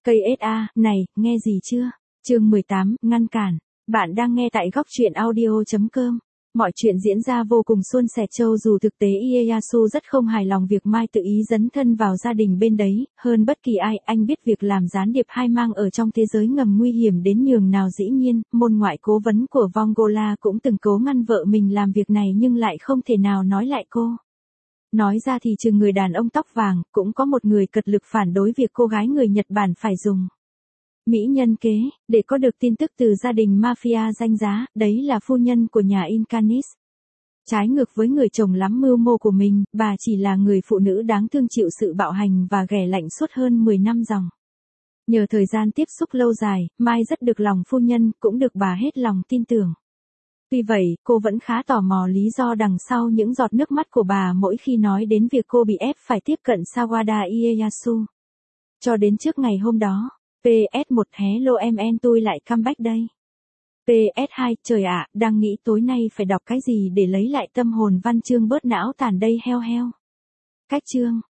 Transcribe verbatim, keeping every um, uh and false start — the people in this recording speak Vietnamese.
Cây ét a, này, nghe gì chưa? Chương mười tám, ngăn cản. Bạn đang nghe tại góc truyện audio chấm com. Mọi chuyện diễn ra vô cùng suôn sẻ châu dù thực tế Ieyasu rất không hài lòng việc Mai tự ý dấn thân vào gia đình bên đấy, hơn bất kỳ ai, anh biết việc làm gián điệp hai mang ở trong thế giới ngầm nguy hiểm đến nhường nào dĩ nhiên, môn ngoại cố vấn của Vongola cũng từng cố ngăn vợ mình làm việc này nhưng lại không thể nào nói lại cô. Nói ra thì trừ người đàn ông tóc vàng, cũng có một người cật lực phản đối việc cô gái người Nhật Bản phải dùng mỹ nhân kế, để có được tin tức từ gia đình mafia danh giá, đấy là phu nhân của nhà Incanis. Trái ngược với người chồng lắm mưu mô của mình, bà chỉ là người phụ nữ đáng thương chịu sự bạo hành và ghẻ lạnh suốt hơn mười năm dòng. Nhờ thời gian tiếp xúc lâu dài, Mai rất được lòng phu nhân, cũng được bà hết lòng tin tưởng. Tuy vậy, cô vẫn khá tò mò lý do đằng sau những giọt nước mắt của bà mỗi khi nói đến việc cô bị ép phải tiếp cận Sawada Ieyasu. Cho đến trước ngày hôm đó. pê ét một Hello em en tôi lại comeback đây. pê ét hai Trời ạ, đang nghĩ tối nay phải đọc cái gì để lấy lại tâm hồn văn chương bớt não tàn đây heo heo. Cách chương.